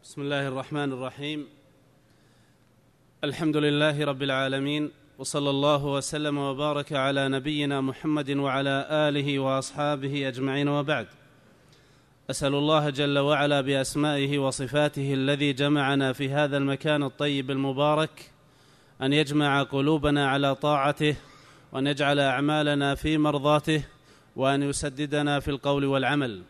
بسم الله الرحمن الرحيم. الحمد لله رب العالمين، وصلى الله وسلم وبارك على نبينا محمد وعلى آله وأصحابه أجمعين، وبعد. أسأل الله جل وعلا بأسمائه وصفاته الذي جمعنا في هذا المكان الطيب المبارك أن يجمع قلوبنا على طاعته، وأن يجعل أعمالنا في مرضاته، وأن يسددنا في القول والعمل.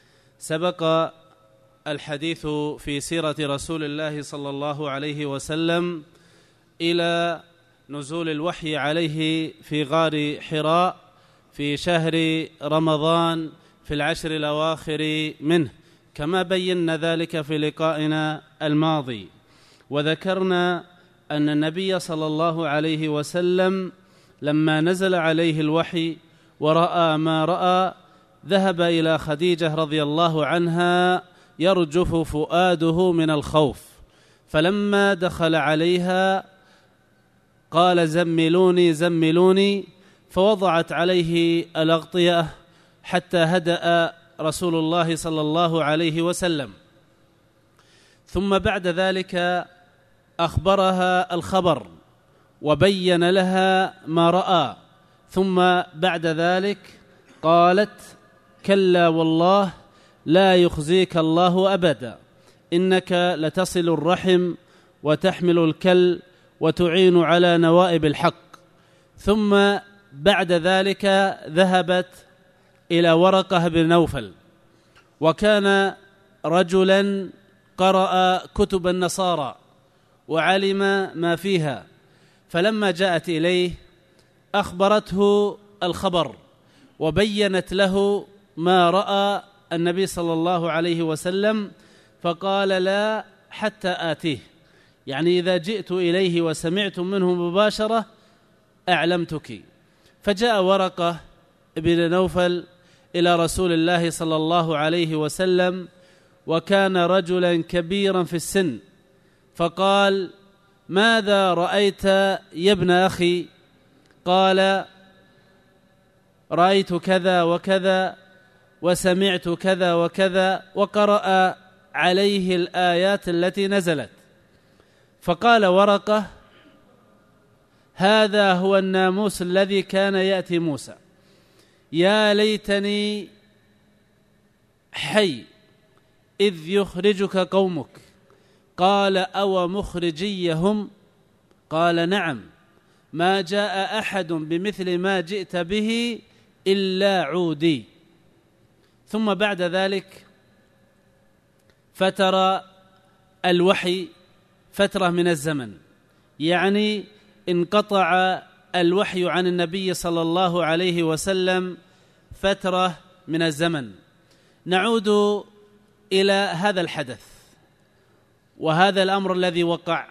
سبق الحديث في سيرة رسول الله صلى الله عليه وسلم إلى نزول الوحي عليه في غار حراء في شهر رمضان في العشر الأواخر منه، كما بينا ذلك في لقائنا الماضي. وذكرنا أن النبي صلى الله عليه وسلم لما نزل عليه الوحي ورأى ما رأى ذهب إلى خديجة رضي الله عنها يرجف فؤاده من الخوف، فلما دخل عليها قال: زملوني زملوني، فوضعت عليه الأغطية حتى هدأ رسول الله صلى الله عليه وسلم. ثم بعد ذلك أخبرها الخبر وبين لها ما رأى، ثم بعد ذلك قالت: كلا والله لا يخزيك الله أبدا، إنك لتصل الرحم وتحمل الكل وتعين على نوائب الحق. ثم بعد ذلك ذهبت إلى ورقة بن نوفل، وكان رجلا قرأ كتب النصارى وعلم ما فيها، فلما جاءت إليه أخبرته الخبر وبينت له ما رأى النبي صلى الله عليه وسلم، فقال: لا حتى آتيه، يعني إذا جئت إليه وسمعت منه مباشرة أعلمتك. فجاء ورقة بن نوفل إلى رسول الله صلى الله عليه وسلم، وكان رجلا كبيرا في السن، فقال: ماذا رأيت يا ابن أخي؟ قال: رأيت كذا وكذا وسمعت كذا وكذا، وقرأ عليه الآيات التي نزلت. فقال ورقة: هذا هو الناموس الذي كان يأتي موسى، يا ليتني حي إذ يخرجك قومك. قال: أو مخرجيهم؟ قال: نعم، ما جاء أحد بمثل ما جئت به إلا عودي. ثم بعد ذلك فترى الوحي فترة من الزمن، يعني انقطع الوحي عن النبي صلى الله عليه وسلم فترة من الزمن. نعود إلى هذا الحدث وهذا الأمر الذي وقع،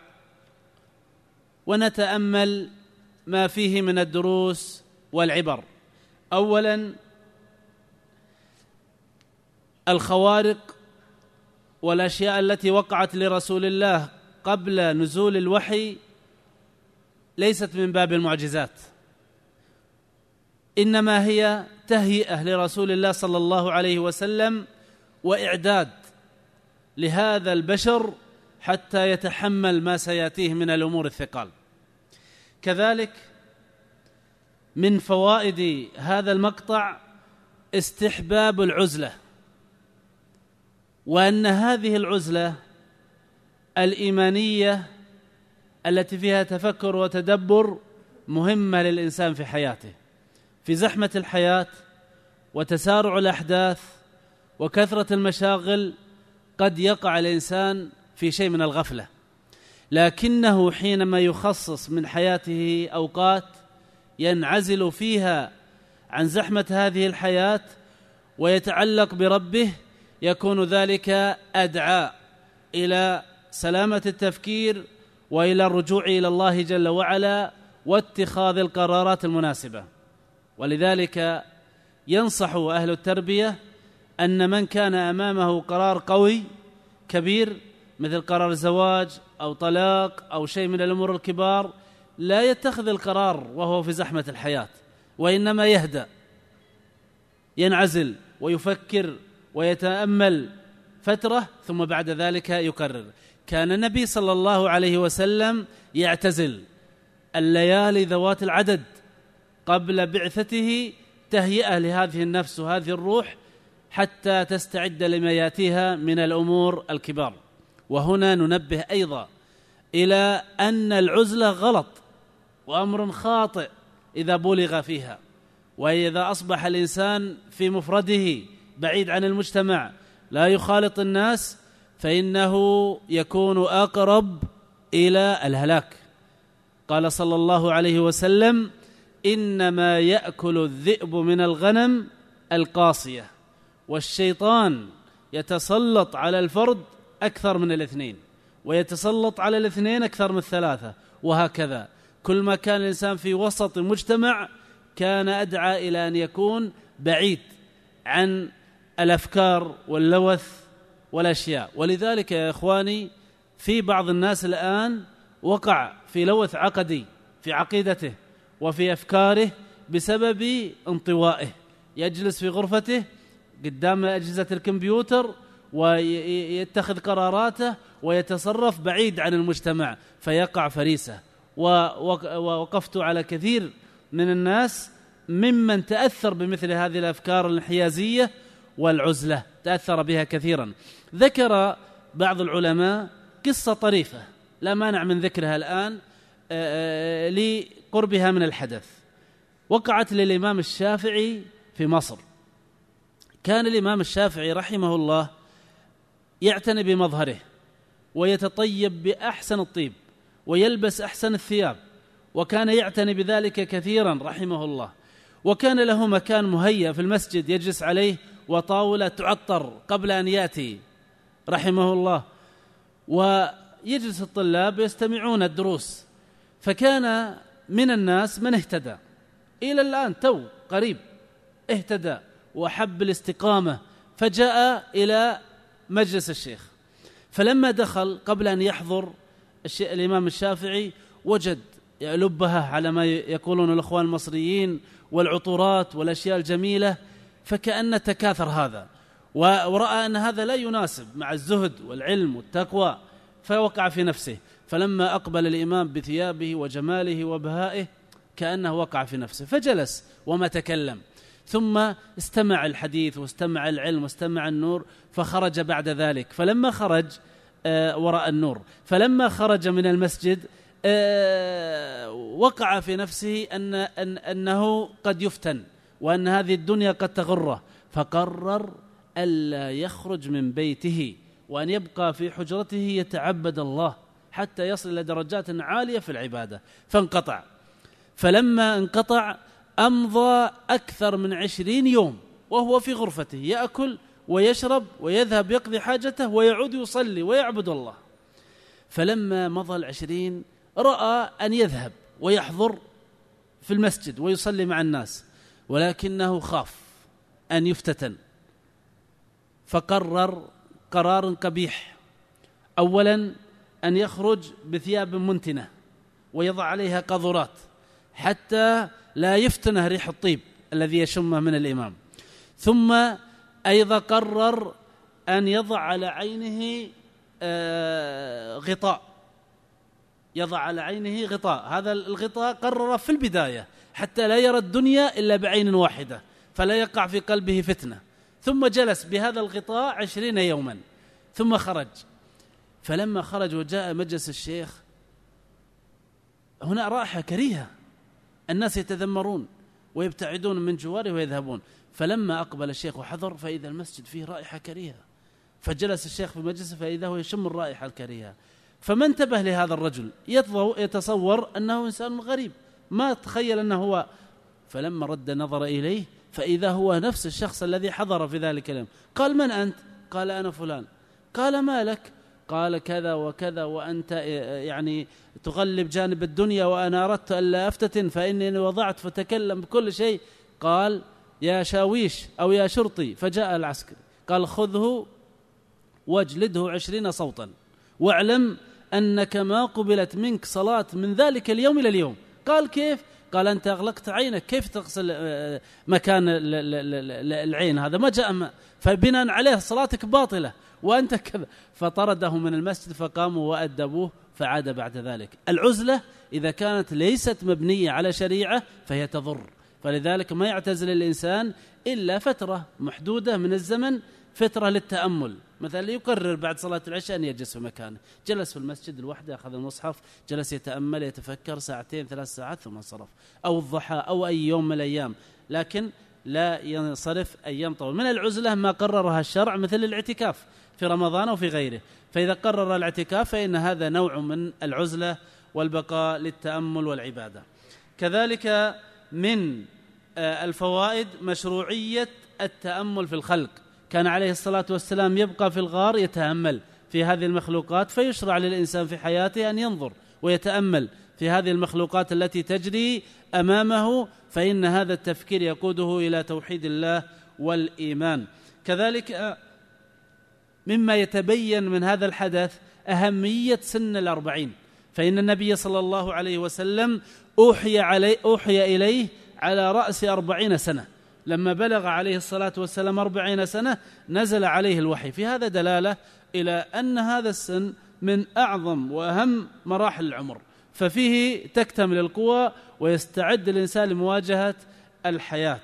ونتأمل ما فيه من الدروس والعبر. أولا، الخوارق والأشياء التي وقعت لرسول الله قبل نزول الوحي ليست من باب المعجزات، إنما هي تهيئة لرسول الله صلى الله عليه وسلم وإعداد لهذا البشر حتى يتحمل ما سيأتيه من الأمور الثقال. كذلك من فوائد هذا المقطع استحباب العزلة، وأن هذه العزلة الإيمانية التي فيها تفكر وتدبر مهمة للإنسان في حياته، في زحمة الحياة وتسارع الأحداث وكثرة المشاغل قد يقع الإنسان في شيء من الغفلة، لكنه حينما يخصص من حياته أوقات ينعزل فيها عن زحمة هذه الحياة ويتعلق بربه، يكون ذلك أدعى إلى سلامة التفكير وإلى الرجوع إلى الله جل وعلا واتخاذ القرارات المناسبة. ولذلك ينصح أهل التربية أن من كان أمامه قرار قوي كبير مثل قرار زواج أو طلاق أو شيء من الأمور الكبار لا يتخذ القرار وهو في زحمة الحياة، وإنما يهدأ، ينعزل ويفكر ويتأمل فترة ثم بعد ذلك يكرر. كان النبي صلى الله عليه وسلم يعتزل الليالي ذوات العدد قبل بعثته تهيئة لهذه النفس وهذه الروح حتى تستعد لما يأتيها من الأمور الكبار. وهنا ننبه أيضا إلى أن العزلة غلط وأمر خاطئ إذا بلغ فيها، وإذا أصبح الإنسان في مفرده بعيد عن المجتمع لا يخالط الناس فإنه يكون أقرب إلى الهلاك. قال صلى الله عليه وسلم: إنما يأكل الذئب من الغنم القاصية، والشيطان يتسلط على الفرد أكثر من الاثنين، ويتسلط على الاثنين أكثر من الثلاثة، وهكذا. كل ما كان الإنسان في وسط مجتمع كان أدعى إلى أن يكون بعيد عن الأفكار واللوث والأشياء. ولذلك يا إخواني في بعض الناس الآن وقع في لوث عقدي في عقيدته وفي أفكاره بسبب انطوائه، يجلس في غرفته قدام أجهزة الكمبيوتر ويتخذ قراراته ويتصرف بعيد عن المجتمع فيقع فريسة. ووقفت على كثير من الناس ممن تأثر بمثل هذه الأفكار الانحيازية والعزلة، تأثر بها كثيرا. ذكر بعض العلماء قصة طريفة لا مانع من ذكرها الآن لقربها من الحدث. وقعت للإمام الشافعي في مصر. كان الإمام الشافعي رحمه الله يعتني بمظهره ويتطيب بأحسن الطيب ويلبس أحسن الثياب، وكان يعتني بذلك كثيرا رحمه الله. وكان له مكان مهيأ في المسجد يجلس عليه وطاولة تعطر قبل أن يأتي رحمه الله، ويجلس الطلاب يستمعون الدروس. فكان من الناس من اهتدى إلى الآن تو قريب اهتدى وحب الاستقامة، فجاء إلى مجلس الشيخ. فلما دخل قبل أن يحضر الإمام الشافعي وجد لبها على ما يقولون الأخوان المصريين والعطورات والأشياء الجميلة، فكأن تكاثر هذا، ورأى أن هذا لا يناسب مع الزهد والعلم والتقوى، فوقع في نفسه. فلما أقبل الإمام بثيابه وجماله وبهائه كأنه وقع في نفسه، فجلس وما تكلم، ثم استمع الحديث واستمع العلم واستمع النور، فخرج بعد ذلك. فلما خرج وراء النور، فلما خرج من المسجد وقع في نفسه أنه قد يفتن وأن هذه الدنيا قد تغره، فقرر ألا يخرج من بيته وأن يبقى في حجرته يتعبد الله حتى يصل إلى درجات عالية في العبادة، فانقطع. فلما انقطع أمضى أكثر من 20 يوم وهو في غرفته يأكل ويشرب ويذهب يقضي حاجته ويعود يصلي ويعبد الله. فلما مضى 20 رأى أن يذهب ويحضر في المسجد ويصلي مع الناس، ولكنه خاف أن يفتتن، فقرر قرار قبيح. أولا أن يخرج بثياب منتنة ويضع عليها قاذورات حتى لا يفتنه ريح الطيب الذي يشمه من الإمام. ثم أيضا قرر أن يضع على عينه غطاء، يضع على عينه غطاء. هذا الغطاء قرر في البداية حتى لا يرى الدنيا إلا بعين واحدة فلا يقع في قلبه فتنة. ثم جلس بهذا الغطاء 20 يوما ثم خرج. فلما خرج وجاء مجلس الشيخ هنا رائحة كريهة، الناس يتذمرون ويبتعدون من جواره ويذهبون. فلما أقبل الشيخ وحضر فإذا المسجد فيه رائحة كريهة، فجلس الشيخ في مجلسه فإذا هو يشم الرائحة الكريهة. فما انتبه لهذا الرجل، يتصور أنه إنسان غريب، ما تخيل أنه هو. فلما رد نظر إليه فإذا هو نفس الشخص الذي حضر في ذلك اليوم. قال: من أنت؟ قال: أنا فلان. قال: ما لك؟ قال: كذا وكذا، وأنت يعني تغلب جانب الدنيا وأنا أردت ألا أفتتن فإني وضعت فتكلم بكل شيء. قال: يا شاويش أو يا شرطي. فجاء العسكري قال: خذه واجلده 20 صوتا واعلم أنك ما قبلت منك صلاة من ذلك اليوم إلى اليوم. قال: كيف؟ قال: أنت أغلقت عينك، كيف تغسل مكان العين هذا؟ ما جاء ماء، فبناء عليه صلاتك باطلة. وأنت كذا، فطرده من المسجد فقاموا وأدبوه فعاد بعد ذلك. العزلة إذا كانت ليست مبنية على شريعة فهي تضر، فلذلك ما يعتزل الإنسان إلا فترة محدودة من الزمن، فترة للتأمل، مثلا يقرر بعد صلاة العشاء أن يجلس في مكانه، جلس في المسجد لوحده أخذ المصحف جلس يتأمل يتفكر ساعتين 3 ساعات ثم انصرف، أو الضحى أو أي يوم من الأيام، لكن لا ينصرف أيام طويلة. من العزلة ما قررها الشرع مثل الاعتكاف في رمضان وفي غيره، فإذا قرر الاعتكاف فإن هذا نوع من العزلة والبقاء للتأمل والعبادة. كذلك من الفوائد مشروعية التأمل في الخلق، كان عليه الصلاة والسلام يبقى في الغار يتأمل في هذه المخلوقات، فيشرع للإنسان في حياته أن ينظر ويتأمل في هذه المخلوقات التي تجري أمامه، فإن هذا التفكير يقوده إلى توحيد الله والإيمان. كذلك مما يتبين من هذا الحدث أهمية سن 40، فإن النبي صلى الله عليه وسلم أوحي إليه على رأس 40 سنة، لما بلغ عليه الصلاة والسلام 40 سنة نزل عليه الوحي. في هذا دلالة إلى أن هذا السن من أعظم وأهم مراحل العمر، ففيه تكتمل القوى ويستعد الإنسان لمواجهة الحياة.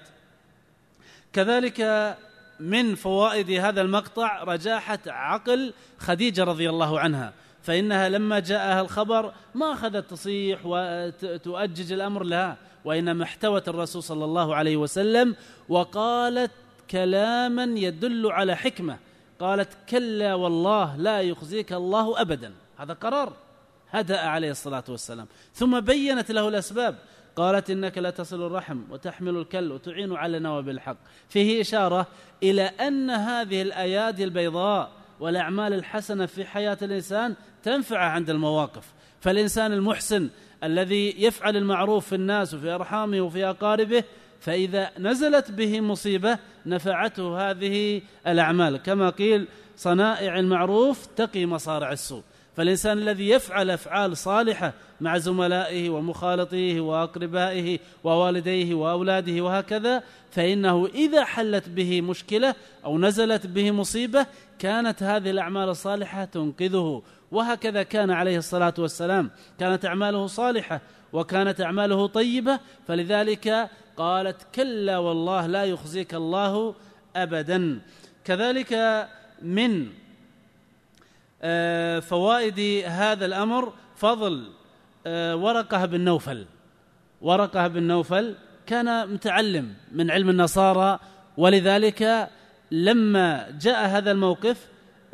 كذلك من فوائد هذا المقطع رجاحة عقل خديجة رضي الله عنها، فإنها لما جاءها الخبر ما أخذت تصيح وتؤجج الأمر لها، وإنما احتوت الرسول صلى الله عليه وسلم وقالت كلاما يدل على حكمة، قالت كلا والله لا يخزيك الله أبدا، هذا قرار هدأ عليه الصلاة والسلام. ثم بينت له الأسباب، قالت إنك لا تصل الرحم وتحمل الكل وتعين على نواب الحق. فيه إشارة إلى أن هذه الأيادي البيضاء والأعمال الحسنة في حياة الإنسان تنفع عند المواقف، فالإنسان المحسن الذي يفعل المعروف في الناس وفي أرحامه وفي أقاربه، فإذا نزلت به مصيبة نفعته هذه الأعمال، كما قيل صنائع المعروف تقي مصارع السوء. فالإنسان الذي يفعل أفعال صالحة مع زملائه ومخالطيه وأقربائه ووالديه وأولاده وهكذا، فإنه إذا حلت به مشكلة أو نزلت به مصيبة كانت هذه الأعمال الصالحة تنقذه. وهكذا كان عليه الصلاة والسلام، كانت أعماله صالحة وكانت أعماله طيبة، فلذلك قالت كلا والله لا يخزيك الله أبدا. كذلك من فوائد هذا الأمر فضل ورقة بن نوفل. ورقة بن نوفل كان متعلم من علم النصارى، ولذلك لما جاء هذا الموقف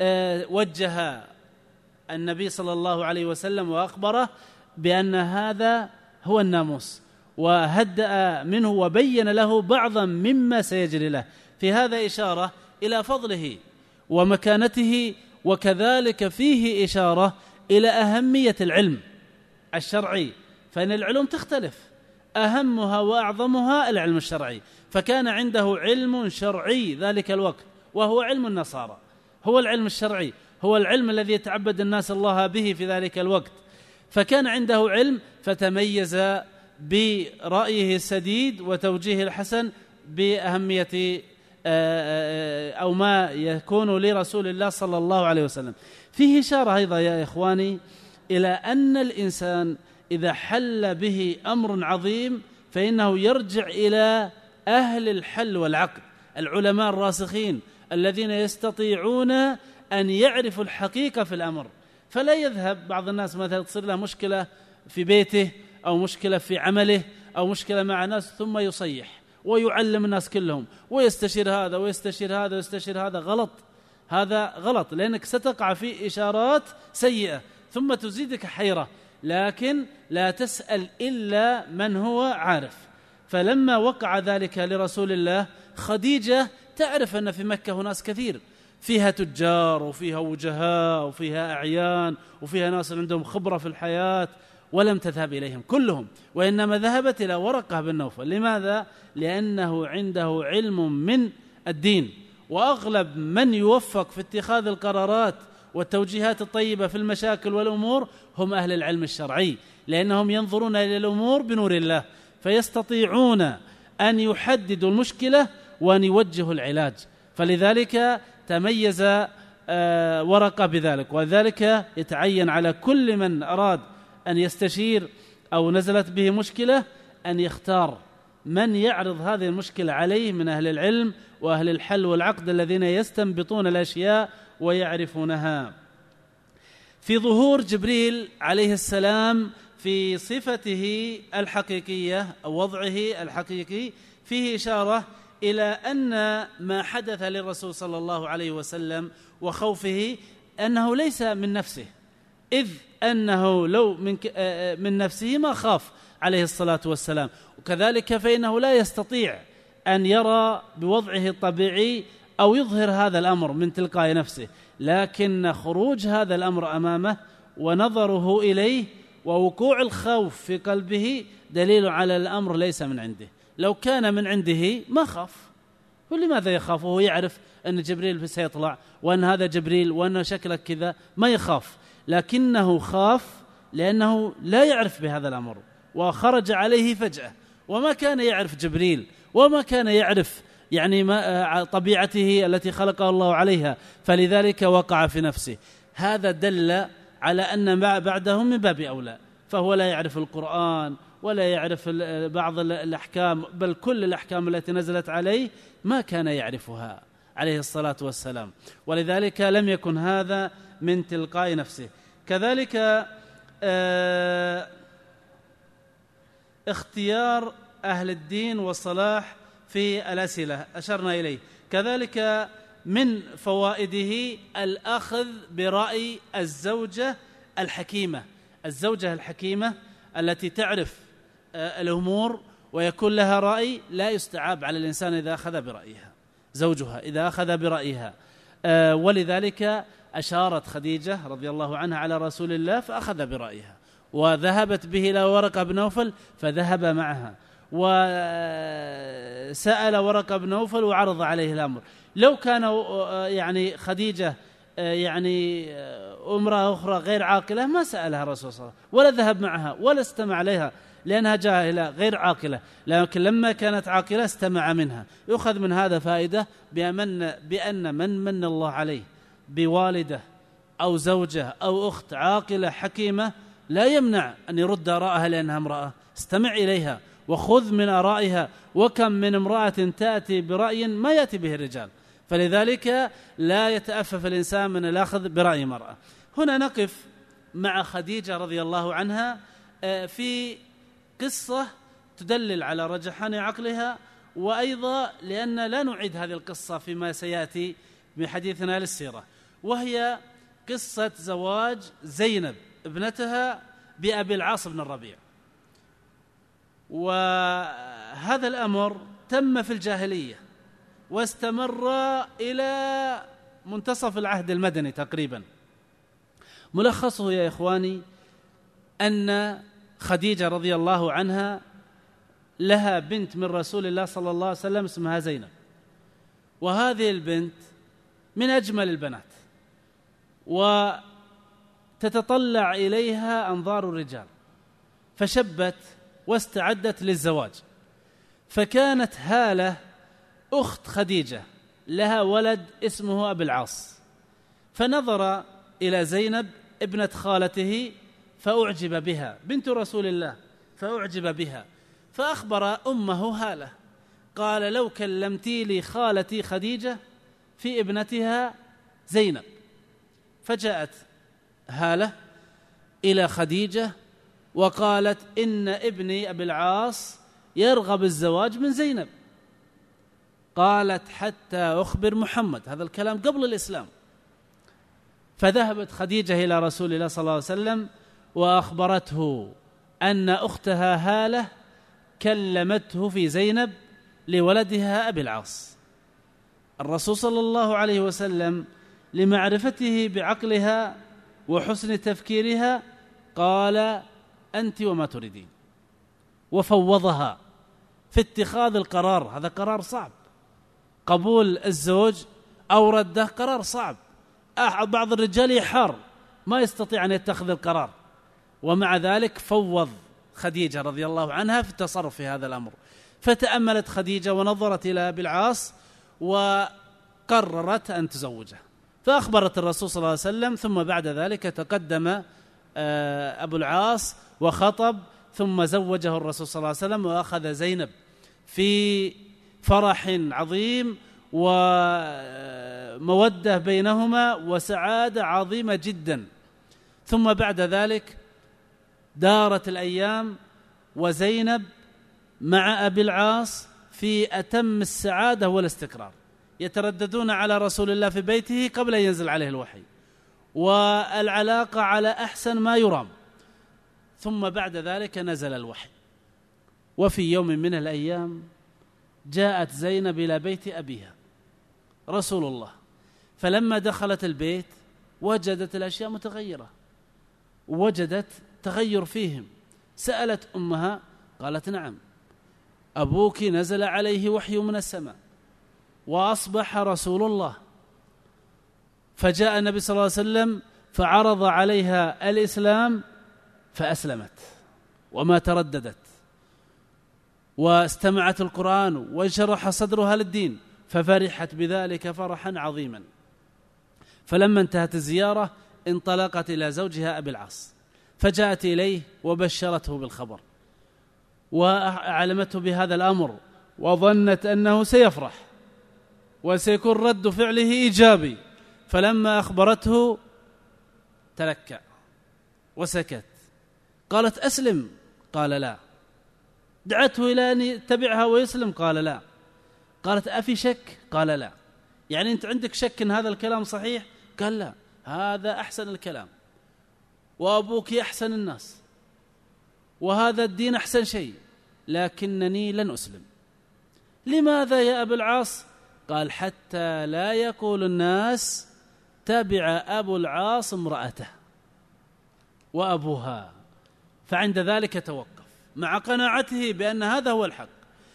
وجه النبي صلى الله عليه وسلم وأخبره بأن هذا هو الناموس، وهدأ منه وبين له بعضا مما سيجري له. في هذا إشارة إلى فضله ومكانته، وكذلك فيه إشارة إلى أهمية العلم الشرعي، فإن العلوم تختلف، أهمها وأعظمها العلم الشرعي، فكان عنده علم شرعي ذلك الوقت وهو علم النصارى، هو العلم الشرعي، هو العلم الذي يتعبد الناس الله به في ذلك الوقت، فكان عنده علم فتميز برأيه السديد وتوجيه الحسن بأهمية أو ما يكون لرسول الله صلى الله عليه وسلم. فيه إشارة أيضا يا إخواني إلى أن الإنسان إذا حل به أمر عظيم فإنه يرجع إلى أهل الحل والعقد، العلماء الراسخين الذين يستطيعون أن يعرفوا الحقيقة في الأمر، فلا يذهب بعض الناس مثلا تصير له مشكلة في بيته أو مشكلة في عمله أو مشكلة مع ناس ثم يصيح ويعلم الناس كلهم ويستشير هذا ويستشير هذا ويستشير هذا. غلط، هذا غلط، لأنك ستقع في إشارات سيئة ثم تزيدك حيرة، لكن لا تسأل إلا من هو عارف. فلما وقع ذلك لرسول الله، خديجة تعرف أن في مكة ناس كثير، فيها تجار وفيها وجهاء وفيها أعيان وفيها ناس عندهم خبرة في الحياة، ولم تذهب إليهم كلهم، وإنما ذهبت إلى ورقة بن نوفل. لماذا؟ لأنه عنده علم من الدين، وأغلب من يوفق في اتخاذ القرارات والتوجيهات الطيبة في المشاكل والأمور هم أهل العلم الشرعي، لأنهم ينظرون إلى الأمور بنور الله، فيستطيعون أن يحددوا المشكلة وأن يوجهوا العلاج. فلذلك تميز ورقة بذلك. وذلك يتعين على كل من أراد أن يستشير أو نزلت به مشكلة أن يختار من يعرض هذه المشكلة عليه من أهل العلم وأهل الحل والعقد الذين يستنبطون الأشياء ويعرفونها. في ظهور جبريل عليه السلام في صفته الحقيقية أو وضعه الحقيقي فيه إشارة إلى أن ما حدث للرسول صلى الله عليه وسلم وخوفه أنه ليس من نفسه، إذ أنه لو من نفسه ما خاف عليه الصلاة والسلام. وكذلك فإنه لا يستطيع أن يرى بوضعه الطبيعي أو يظهر هذا الأمر من تلقاء نفسه، لكن خروج هذا الأمر أمامه ونظره إليه ووقوع الخوف في قلبه دليل على الأمر ليس من عنده. لو كان من عنده ما خاف، ولماذا يخاف وهو يعرف أن جبريل سيطلع وأن هذا جبريل وأن شكلك كذا؟ ما يخاف، لكنه خاف لأنه لا يعرف بهذا الأمر وخرج عليه فجأة، وما كان يعرف جبريل وما كان يعرف يعني ما طبيعته التي خلقه الله عليها، فلذلك وقع في نفسه. هذا دل على أن ما بعدهم من باب أولى، فهو لا يعرف القرآن ولا يعرف بعض الأحكام، بل كل الأحكام التي نزلت عليه ما كان يعرفها عليه الصلاة والسلام، ولذلك لم يكن هذا من تلقاء نفسه. كذلك اختيار أهل الدين والصلاح في الأسئلة أشرنا إليه. كذلك من فوائده الأخذ برأي الزوجة الحكيمة، الزوجة الحكيمة التي تعرف الأمور ويكون لها رأي، لا يستعاب على الإنسان إذا أخذ برأيها، زوجها إذا أخذ برأيها. ولذلك أشارت خديجة رضي الله عنها على رسول الله فأخذ برأيها، وذهبت به إلى ورقة بن نوفل فذهب معها، وسأل ورقة بن نوفل وعرض عليه الأمر. لو كان يعني خديجة يعني امرأة أخرى غير عاقلة ما سألها الرسول صلى الله عليه وسلم ولا ذهب معها ولا استمع عليها، لأنها جاهلة غير عاقلة، لكن لما كانت عاقلة استمع منها. يؤخذ من هذا فائدة بأن من الله عليه بوالدة أو زوجة أو أخت عاقلة حكيمة لا يمنع أن يرد آراءها لأنها امرأة، استمع إليها وخذ من آرائها. وكم من امرأة تأتي برأي ما يأتي به الرجال، فلذلك لا يتأفف الإنسان من الأخذ برأي مرأة. هنا نقف مع خديجة رضي الله عنها في قصة تدلل على رجحان عقلها، وأيضا لأن لا نعيد هذه القصة فيما سيأتي بحديثنا للسيرة، وهي قصة زواج زينب ابنتها بأبي العاص بن الربيع. وهذا الأمر تم في الجاهلية واستمر إلى منتصف العهد المدني تقريبا. ملخصه يا إخواني أن خديجة رضي الله عنها لها بنت من رسول الله صلى الله عليه وسلم اسمها زينب، وهذه البنت من أجمل البنات وتتطلع إليها أنظار الرجال، فشبت واستعدت للزواج. فكانت هالة أخت خديجة لها ولد اسمه أبي العاص، فنظر إلى زينب ابنة خالته فأعجب بها، بنت رسول الله، فأعجب بها، فأخبر أمه هالة قال لو كلمتي لي خالتي خديجة في ابنتها زينب. فجاءت هالة إلى خديجة وقالت إن ابني أبي العاص يرغب الزواج من زينب. قالت حتى أخبر محمد، هذا الكلام قبل الإسلام. فذهبت خديجة إلى رسول الله صلى الله عليه وسلم وأخبرته أن أختها هالة كلمته في زينب لولدها أبي العاص. الرسول صلى الله عليه وسلم لمعرفته بعقلها وحسن تفكيرها قال أنت وما تريدين، وفوضها في اتخاذ القرار. هذا قرار صعب، قبول الزوج أو رده قرار صعب، بعض الرجال يحار ما يستطيع أن يتخذ القرار، ومع ذلك فوض خديجة رضي الله عنها في التصرف في هذا الأمر. فتأملت خديجة ونظرت إلى أبي العاص وقررت أن تزوجه، فأخبرت الرسول صلى الله عليه وسلم، ثم بعد ذلك تقدم أبو العاص وخطب، ثم زوجه الرسول صلى الله عليه وسلم وأخذ زينب في فرح عظيم ومودة بينهما وسعادة عظيمة جدا. ثم بعد ذلك دارت الأيام وزينب مع أبي العاص في أتم السعادة والاستقرار، يترددون على رسول الله في بيته قبل أن ينزل عليه الوحي، والعلاقة على أحسن ما يرام. ثم بعد ذلك نزل الوحي، وفي يوم من الأيام جاءت زينب إلى بيت أبيها رسول الله، فلما دخلت البيت وجدت الأشياء متغيرة، وجدت تغير فيهم. سألت أمها قالت: نعم، أبوك نزل عليه وحي من السماء وأصبح رسول الله. فجاء النبي صلى الله عليه وسلم فعرض عليها الإسلام فأسلمت وما ترددت، واستمعت القرآن وانشرح صدرها للدين، ففرحت بذلك فرحا عظيما. فلما انتهت الزيارة انطلقت إلى زوجها أبي العاص، فجاءت إليه وبشرته بالخبر وأعلمته بهذا الأمر، وظنت أنه سيفرح وسيكون رد فعله إيجابي. فلما أخبرته تلكأ وسكت. قالت: أسلم. قال: لا. دعته إلى أن يتبعها ويسلم. قال: لا. قالت: أفي شك؟ قال: لا. يعني أنت عندك شك أن هذا الكلام صحيح؟ قال: لا، هذا أحسن الكلام، وأبوك أحسن الناس، وهذا الدين أحسن شيء، لكنني لن أسلم. لماذا يا أبا العاص؟ قال: حتى لا يقول الناس تبع أبو العاص امرأته وأبوها. فعند ذلك توقف مع قناعته بأن هذا هو الحق.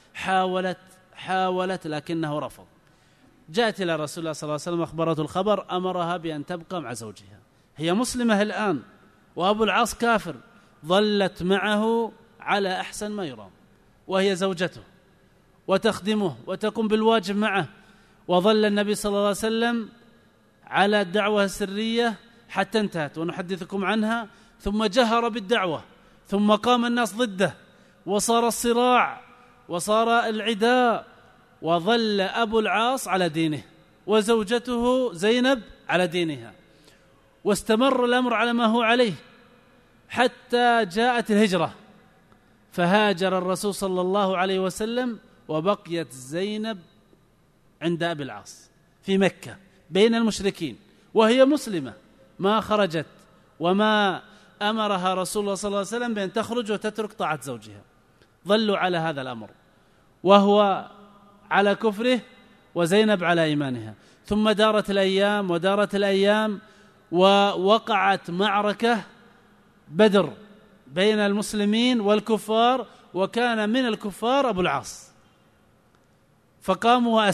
حاولت لكنه رفض. جاءت إلى رسول الله صلى الله عليه وسلم أخبرته الخبر، أمرها بأن تبقى مع زوجها. هي مسلمة الآن وأبو العاص كافر، ظلت معه على أحسن ما يرام، وهي زوجته وتخدمه وتقوم بالواجب معه. وظل النبي صلى الله عليه وسلم على الدعوة السرية حتى انتهت ونحدثكم عنها، ثم جهر بالدعوة، ثم قام الناس ضده وصار الصراع وصار العداء، وظل أبو العاص على دينه وزوجته زينب على دينها، واستمر الأمر على ما هو عليه حتى جاءت الهجرة، فهاجر الرسول صلى الله عليه وسلم، وبقيت زينب عند أبي العاص في مكة بين المشركين وهي مسلمة، ما خرجت، وما أمرها رسول الله صلى الله عليه وسلم بأن تخرج وتترك طاعة زوجها. ظلوا على هذا الأمر، وهو على كفره وزينب على إيمانها. ثم دارت الأيام ووقعت معركة بدر بين المسلمين والكفار، وكان من الكفار أبو العاص، فقاموا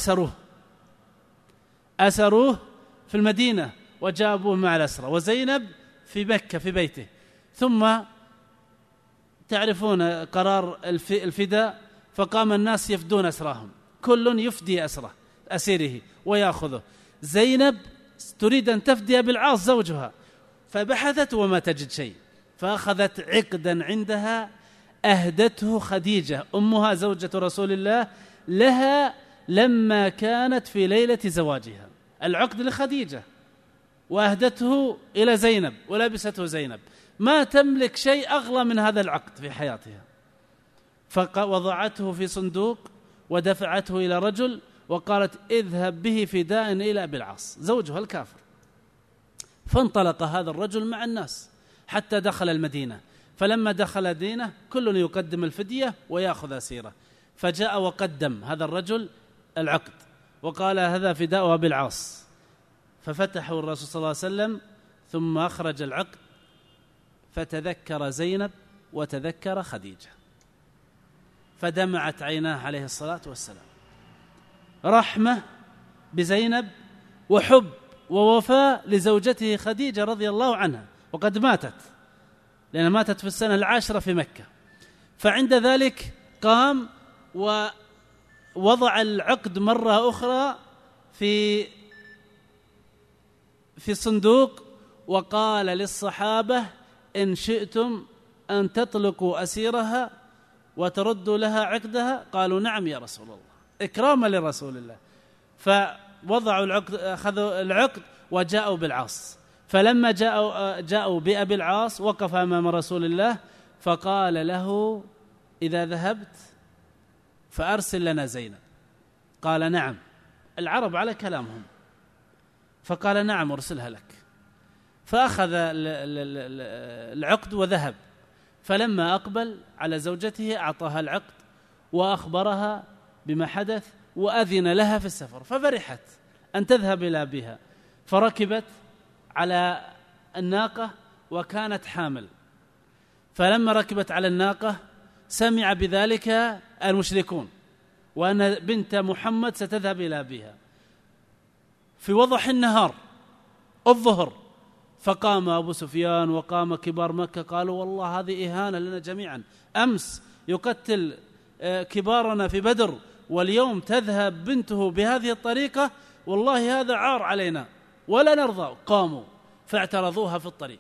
وأسروه في المدينة، وجابوه مع الأسرى، وزينب في مكة في بيته. ثم تعرفون قرار الفداء، فقام الناس يفدون أسراهم، كل يفدي أسيره ويأخذه. زينب تريد أن تفدي أبي العاص زوجها، فبحثت وما تجد شيء، فأخذت عقدا عندها أهدته خديجة أمها زوجة رسول الله لها لما كانت في ليلة زواجها، العقد لخديجة، وأهدته إلى زينب ولبسته زينب، ما تملك شيء أغلى من هذا العقد في حياتها. فوضعته في صندوق ودفعته إلى رجل وقالت: اذهب به فداء إلى أبي العاص زوجها الكافر. فانطلق هذا الرجل مع الناس حتى دخل المدينة، فلما دخل المدينة كل يقدم الفدية ويأخذ أسيره، فجاء وقدم هذا الرجل العقد وقال: هذا فداء أبي العاص. ففتحه الرسول صلى الله عليه وسلم، ثم أخرج العقد، فتذكر زينب وتذكر خديجة، فدمعت عيناه عليه الصلاة والسلام، رحمة بزينب وحب ووفاء لزوجته خديجة رضي الله عنها، وقد ماتت، لأنها ماتت في السنة 10 في مكة. فعند ذلك قام ووضع العقد مرة أخرى في في صندوق وقال للصحابة: إن شئتم أن تطلقوا أسيرها وتردوا لها عقدها. قالوا: نعم يا رسول الله، إكراما لرسول الله. فوضعوا العقد، أخذوا العقد وجاءوا بالعاص. فلما جاءوا بأبي العاص وقف أمام رسول الله فقال له: إذا ذهبت فأرسل لنا زينب. قال: نعم. العرب على كلامهم، فقال: نعم أرسلها لك. فأخذ العقد وذهب. فلما أقبل على زوجته أعطاها العقد وأخبرها بما حدث وأذن لها في السفر، ففرحت أن تذهب إلى أبيها، فركبت على الناقة وكانت حامل. فلما ركبت على الناقة سمع بذلك المشركون وأن بنت محمد ستذهب إلى أبيها في وضح النهار الظهر. فقام أبو سفيان وقام كبار مكة قالوا: والله هذه إهانة لنا جميعا، أمس يقتل كبارنا في بدر واليوم تذهب بنته بهذه الطريقة، والله هذا عار علينا ولا نرضى. قاموا فاعترضوها في الطريق،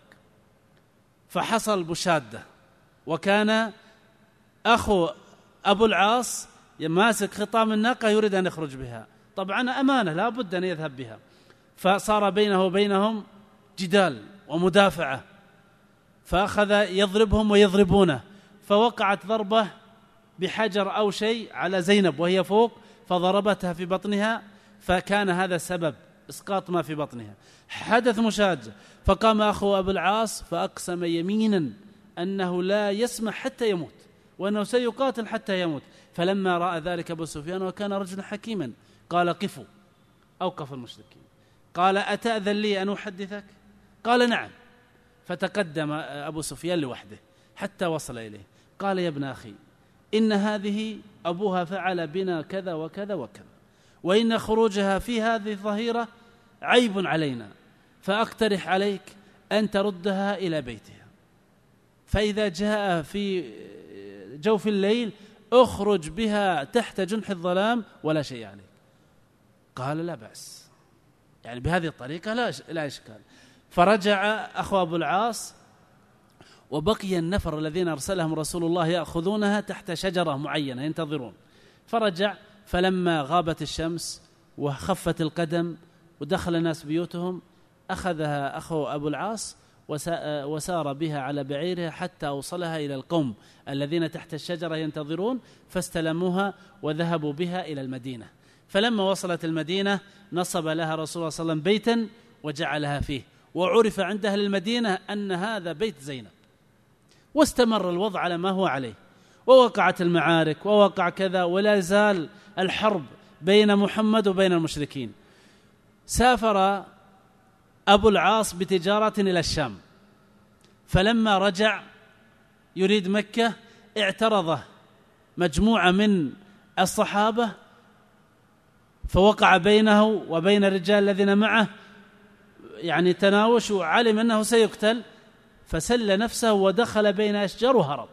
فحصل بشادة، وكان أخو أبو العاص ماسك خطام الناقة يريد أن يخرج بها، طبعا أمانة لا بد أن يذهب بها. فصار بينه وبينهم جدال ومدافعة، فأخذ يضربهم ويضربونه، فوقعت ضربة بحجر أو شيء على زينب وهي فوق فضربتها في بطنها، فكان هذا سبب إسقاط ما في بطنها. حدث مشاجة، فقام أخو أبو العاص فأقسم يمينا أنه لا يسمح حتى يموت وأنه سيقاتل حتى يموت. فلما رأى ذلك أبو سفيان وكان رجلا حكيما قال: قفوا. أوقف المشركين. قال: أتأذن لي أن أحدثك؟ قال: نعم. فتقدم أبو سفيان لوحده حتى وصل إليه. قال: يا ابن أخي، إن هذه أبوها فعل بنا كذا وكذا وكذا، وإن خروجها في هذه الظهيرة عيب علينا، فأقترح عليك أن تردها إلى بيتها، فإذا جاء في جوف الليل أخرج بها تحت جنح الظلام ولا شيء عليك. قال: لا بأس، يعني بهذه الطريقة لا إشكال. فرجع أخو أبو العاص، وبقي النفر الذين أرسلهم رسول الله يأخذونها تحت شجرة معينة ينتظرون. فرجع، فلما غابت الشمس وخفت القدم ودخل الناس بيوتهم أخذها أخو أبو العاص وسار بها على بعيرها حتى أوصلها إلى القوم الذين تحت الشجرة ينتظرون، فاستلموها وذهبوا بها إلى المدينة. فلما وصلت المدينة نصب لها رسول الله صلى الله عليه وسلم بيتا وجعلها فيه، وعرف عند أهل المدينة أن هذا بيت زينب. واستمر الوضع على ما هو عليه، ووقعت المعارك ووقع كذا، ولا زال الحرب بين محمد وبين المشركين. سافر أبو العاص بتجارة إلى الشام، فلما رجع يريد مكة اعترضه مجموعة من الصحابة، فوقع بينه وبين الرجال الذين معه يعني تناوش، وعلم أنه سيقتل، فسل نفسه ودخل بين أشجار وهرب.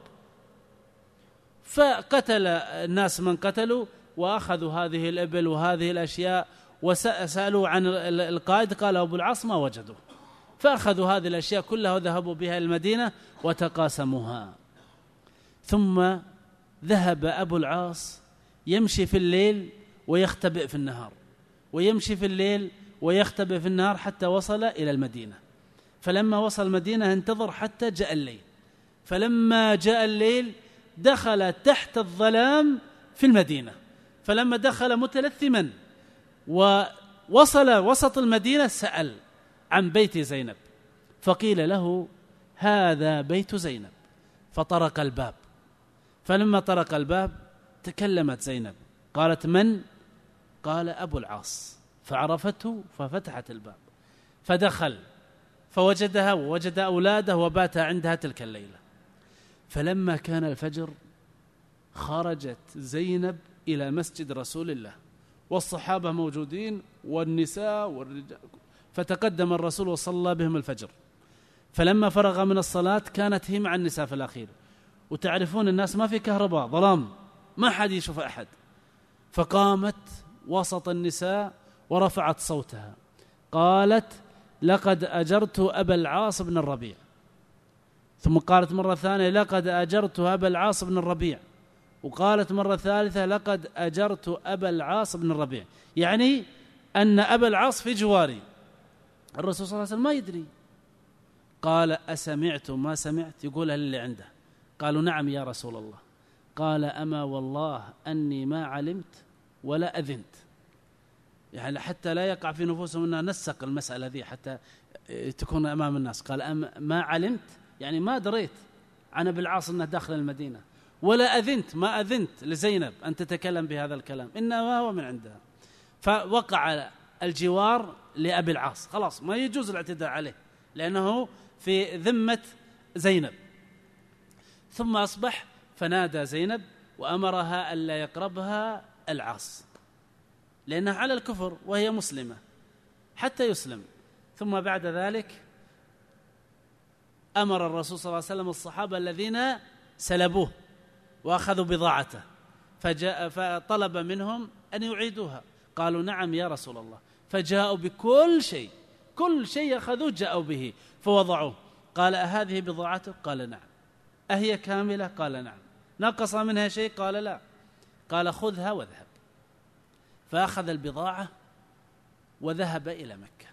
فقتل الناس من قتلوا، وأخذوا هذه الإبل وهذه الأشياء، وسألوا عن القائد قال أبو العاص ما وجدوا، فأخذوا هذه الأشياء كلها وذهبوا بها المدينة وتقاسموها. ثم ذهب أبو العاص يمشي في الليل ويختبئ في النهار، ويمشي في الليل ويختبئ في النهار حتى وصل إلى المدينة. فلما وصل المدينة انتظر حتى جاء الليل، فلما جاء الليل دخل تحت الظلام في المدينة. فلما دخل متلثما ووصل وسط المدينة سأل عن بيت زينب، فقيل له هذا بيت زينب، فطرق الباب. فلما طرق الباب تكلمت زينب قالت: من؟ قال: أبو العاص. فعرفته ففتحت الباب، فدخل فوجدها ووجد أولاده وبات عندها تلك الليلة. فلما كان الفجر خرجت زينب إلى مسجد رسول الله والصحابة موجودين والنساء والرجال، فتقدم الرسول وصلى بهم الفجر. فلما فرغ من الصلاة كانت هي مع النساء في الأخير، وتعرفون الناس ما في كهرباء، ظلام، ما حد يشوف أحد، فقامت وسط النساء ورفعت صوتها قالت: لقد أجرت أبا العاص بن الربيع. ثم قالت مرة ثانية لقد أجرت أبا العاص بن الربيع. وقالت مرة ثالثة لقد أجرت أبا العاص بن الربيع، يعني أن أبا العاص في جواري. الرسول صلى الله عليه وسلم ما يدري. قال أسمعت ما سمعت؟ يقولها للي عنده. قالوا نعم يا رسول الله. قال أما والله أني ما علمت ولا أذنت، يعني حتى لا يقع في نفوسهم أننا نسق المسألة ذي حتى تكون أمام الناس. قال ما علمت يعني ما دريت عن أبي العاص أنه داخل المدينة، ولا أذنت ما أذنت لزينب أن تتكلم بهذا الكلام، إنما هو من عندها. فوقع الجوار لأبي العاص، خلاص ما يجوز الاعتداء عليه لأنه في ذمة زينب. ثم أصبح فنادى زينب وأمرها ألا يقربها العاص لأنها على الكفر وهي مسلمة حتى يسلم. ثم بعد ذلك أمر الرسول صلى الله عليه وسلم الصحابة الذين سلبوه وأخذوا بضاعته، فطلب منهم أن يعيدوها. قالوا نعم يا رسول الله. فجاءوا بكل شيء، كل شيء أخذوه جاءوا به فوضعوه. قال أهذه بضاعته؟ قال نعم. أهي كاملة؟ قال نعم. نقص منها شيء؟ قال لا. قال خذها واذهب. فأخذ البضاعة وذهب إلى مكة.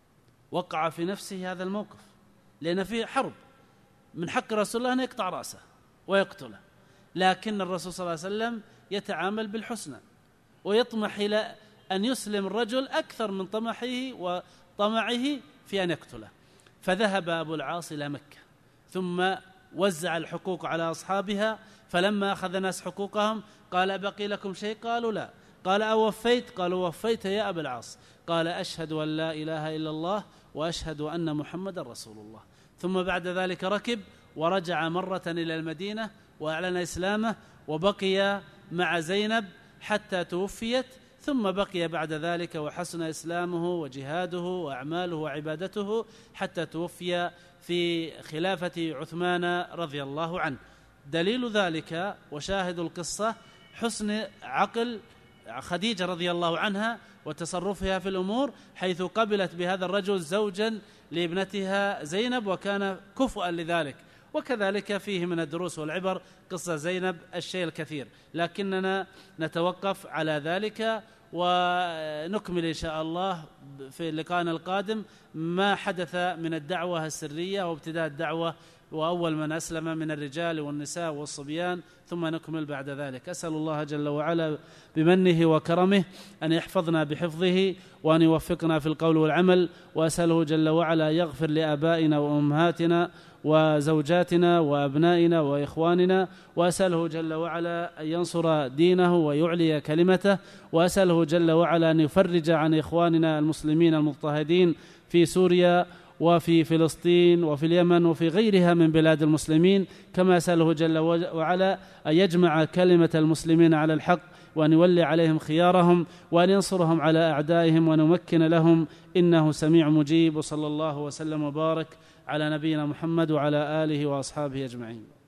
وقع في نفسه هذا الموقف لأن فيه حرب، من حق رسول الله أن يقطع رأسه ويقتله، لكن الرسول صلى الله عليه وسلم يتعامل بالحسنى ويطمح إلى أن يسلم الرجل أكثر من طمحه وطمعه في أن يقتله. فذهب أبو العاص إلى مكة ثم وزع الحقوق على أصحابها. فلما أخذ الناس حقوقهم قال بقي لكم شيء؟ قالوا لا. قال أوفيت؟ قالوا وفيت يا أبا العاص. قال أشهد أن لا إله إلا الله وأشهد أن محمد رسول الله. ثم بعد ذلك ركب ورجع مرة إلى المدينة وأعلن إسلامه، وبقي مع زينب حتى توفيت. ثم بقي بعد ذلك وحسن إسلامه وجهاده وأعماله وعبادته حتى توفي في خلافة عثمان رضي الله عنه. دليل ذلك وشاهد القصة حسن عقل خديجة رضي الله عنها وتصرفها في الأمور، حيث قبلت بهذا الرجل زوجا لابنتها زينب وكان كفؤا لذلك. وكذلك فيه من الدروس والعبر قصة زينب الشيء الكثير، لكننا نتوقف على ذلك ونكمل إن شاء الله في لقاءنا القادم ما حدث من الدعوة السرية وابتداء الدعوة وأول من أسلم من الرجال والنساء والصبيان، ثم نكمل بعد ذلك. أسأل الله جل وعلا بمنه وكرمه أن يحفظنا بحفظه وأن يوفقنا في القول والعمل، وأسأله جل وعلا يغفر لآبائنا وأمهاتنا وزوجاتنا وأبنائنا وإخواننا، وأسأله جل وعلا أن ينصر دينه ويعلي كلمته، وأسأله جل وعلا أن يفرج عن إخواننا المسلمين المضطهدين في سوريا وفي فلسطين وفي اليمن وفي غيرها من بلاد المسلمين، كما أسأله جل وعلا أن يجمع كلمة المسلمين على الحق وأن يولي عليهم خيارهم وأن ينصرهم على أعدائهم وأن يمكن لهم، إنه سميع مجيب. وصلى الله وسلم وبارك على نبينا محمد وعلى آله وأصحابه أجمعين.